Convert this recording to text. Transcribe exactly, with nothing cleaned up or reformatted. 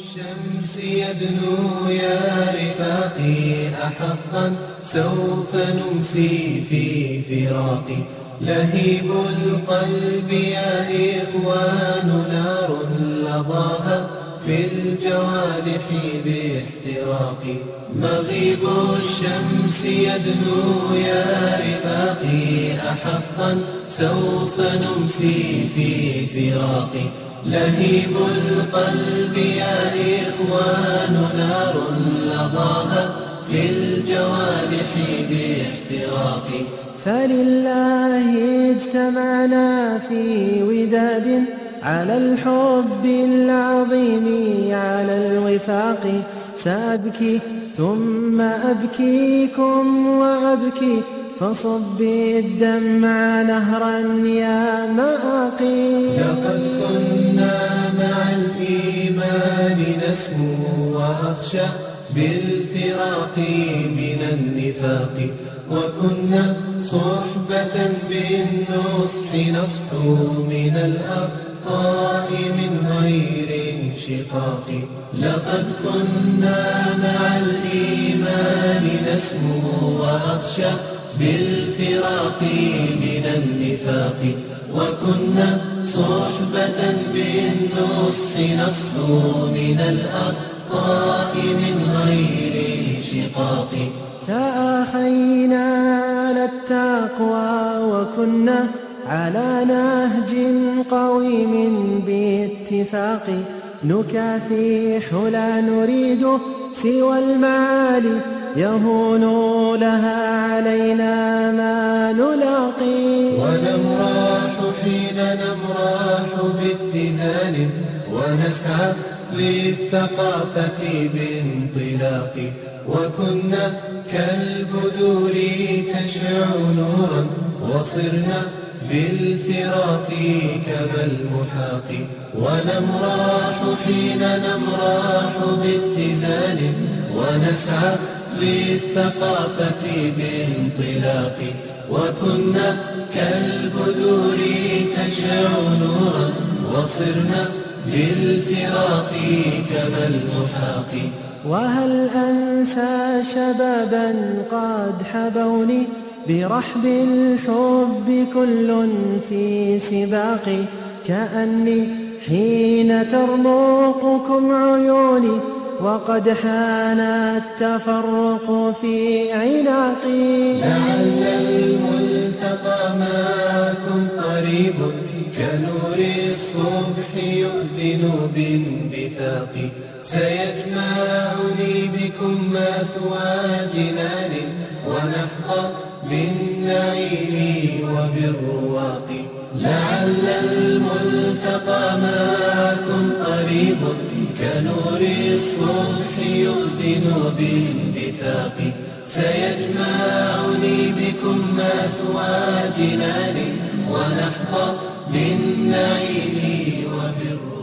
الشمس يدنو يا رفاقي أحقا سوف نمسي في فراقي. لهيب القلب يا إخوان نار لظاها في الجوانح باحتراقي. مغيب الشمس يدنو يا رفاقي أحقا سوف نمسي في فراقي. لهيب القلب يا إخوان نار لظاها في الجوانح باحتراقي. فلله اجتمعنا في وداد على الحب العظيم على الوفاق. سأبكي ثم أبكيكم وأبكي فصبي الدمع نهرا يا مآقي. لقد كنا مع الإيمان نسمو وأخشى بالفراق من النفاق. وكنا صحبة بالنصح نصحو من الأخطاء من غير انشقاق. لقد كنا مع الإيمان نسمو وأخشى بالفراق من النفاق. وكنا صحبة بالنصح نصحو من الأخطاء من غير انشقاق. تآخينا على التقوى وكنا على نهج قويم باتفاق. نكافح لا نريد سوى المعالي يهون لها علينا ما نلاقي. ونمراح حين نمراح باتزان ونسعى للثقافة بانطلاق. وكنا كالبذور تشع نورا وصرنا بالفراق كما المحاق. ونمراح حين نمراح باتزان ونسعى للثقافة بانطلاق. وكنا كالبذور تشع نورا وصرنا بالفراق كما المحاق. وهل أنسى شبابا قد حبوني برحب الحب كل في سباقي. كأني حين ترمقكم عيوني وقد حان التفرق في عناقي. لعل الملتقى معكم قريب كنور الصبح يؤذن بانبثاق. سيجمعني بكم مثوى جنان ونحظى بالنعيم وبالرواق. لعل الملتقى معكم قريب كنور الصبح يؤذن بانبثاق. سيجمعني بكم مثوى جنان ونحظى بالنعيم وبالرواق.